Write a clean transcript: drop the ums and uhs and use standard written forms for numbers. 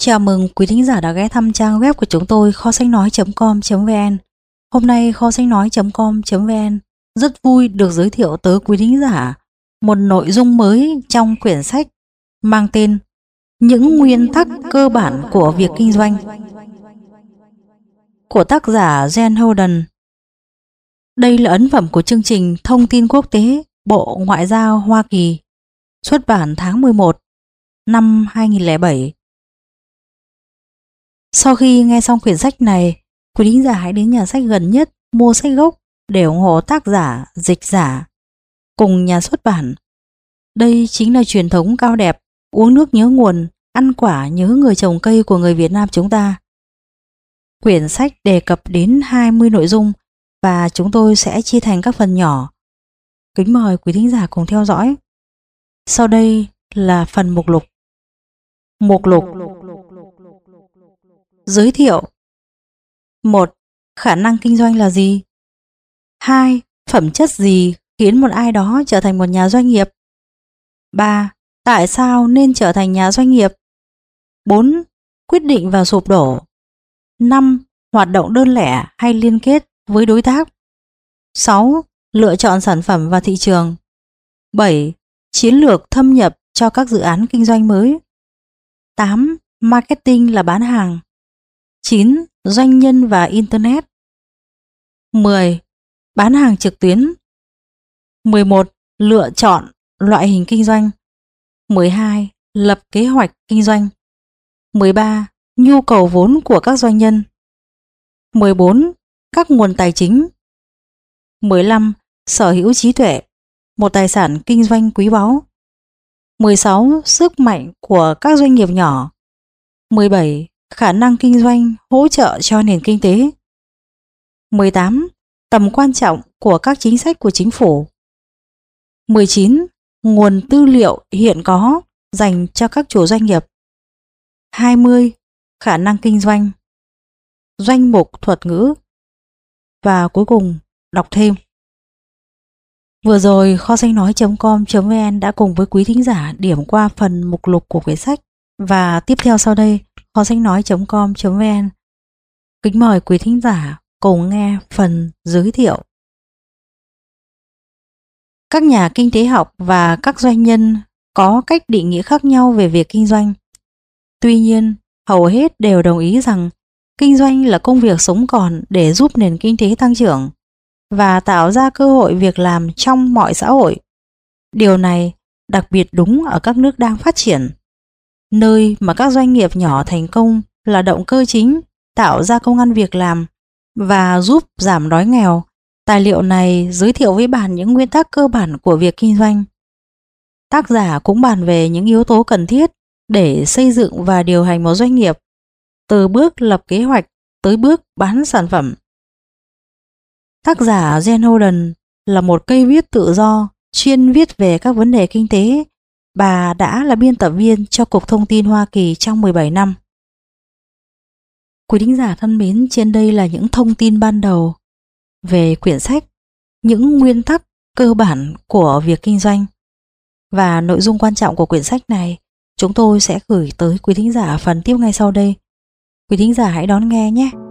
Chào mừng quý thính giả đã ghé thăm trang web của chúng tôi kho sách nói.com.vn. Hôm nay kho sách nói.com.vn rất vui được giới thiệu tới quý thính giả một nội dung mới trong quyển sách mang tên Những nguyên tắc cơ bản của việc kinh doanh của tác giả Jen Holden. Đây là ấn phẩm của chương trình Thông tin quốc tế Bộ Ngoại giao Hoa Kỳ, xuất bản tháng 11 năm 2007. Sau khi nghe xong quyển sách này, quý thính giả hãy đến nhà sách gần nhất mua sách gốc để ủng hộ tác giả, dịch giả cùng nhà xuất bản. Đây chính là truyền thống cao đẹp, uống nước nhớ nguồn, ăn quả nhớ người trồng cây của người Việt Nam chúng ta. Quyển sách đề cập đến 20 nội dung và chúng tôi sẽ chia thành các phần nhỏ. Kính mời quý thính giả cùng theo dõi. Sau đây là phần mục lục. Mục lục giới thiệu. 1. Khả năng kinh doanh là gì? 2. Phẩm chất gì khiến một ai đó trở thành một nhà doanh nghiệp? 3. Tại sao nên trở thành nhà doanh nghiệp? 4. Quyết định và sụp đổ. 5. Hoạt động đơn lẻ hay liên kết với đối tác. 6. Lựa chọn sản phẩm và thị trường. 7. Chiến lược thâm nhập cho các dự án kinh doanh mới. 8. Marketing là bán hàng. 9. Doanh nhân và Internet. 10. Bán hàng trực tuyến. 11. Lựa chọn loại hình kinh doanh. 12. Lập kế hoạch kinh doanh. 13. Nhu cầu vốn của các doanh nhân. 14. Các nguồn tài chính. 15. Sở hữu trí tuệ, một tài sản kinh doanh quý báu. 16. Sức mạnh của các doanh nghiệp nhỏ. 17. Khả năng kinh doanh hỗ trợ cho nền kinh tế. 18. Tầm quan trọng của các chính sách của chính phủ. 19. Nguồn tư liệu hiện có dành cho các chủ doanh nghiệp. 20. Khả năng kinh doanh, danh mục thuật ngữ. Và cuối cùng, đọc thêm. Vừa rồi kho sách nói.com.vn đã cùng với quý thính giả điểm qua phần mục lục của quyển sách, và tiếp theo sau đây kho sách nói.com.vn kính mời quý thính giả cùng nghe phần giới thiệu. Các nhà kinh tế học và các doanh nhân có cách định nghĩa khác nhau về việc kinh doanh. Tuy nhiên, hầu hết đều đồng ý rằng kinh doanh là công việc sống còn để giúp nền kinh tế tăng trưởng và tạo ra cơ hội việc làm trong mọi xã hội. Điều này đặc biệt đúng ở các nước đang phát triển, nơi mà các doanh nghiệp nhỏ thành công là động cơ chính tạo ra công ăn việc làm và giúp giảm đói nghèo. Tài liệu này giới thiệu với bạn những nguyên tắc cơ bản của việc kinh doanh. Tác giả cũng bàn về những yếu tố cần thiết để xây dựng và điều hành một doanh nghiệp, từ bước lập kế hoạch tới bước bán sản phẩm. Tác giả Jen Holden là một cây viết tự do, chuyên viết về các vấn đề kinh tế. Bà đã là biên tập viên cho Cục Thông tin Hoa Kỳ trong 17 năm. Quý thính giả thân mến, trên đây là những thông tin ban đầu về quyển sách Những nguyên tắc cơ bản của việc kinh doanh. Và nội dung quan trọng của quyển sách này chúng tôi sẽ gửi tới quý thính giả phần tiếp ngay sau đây. Quý thính giả hãy đón nghe nhé.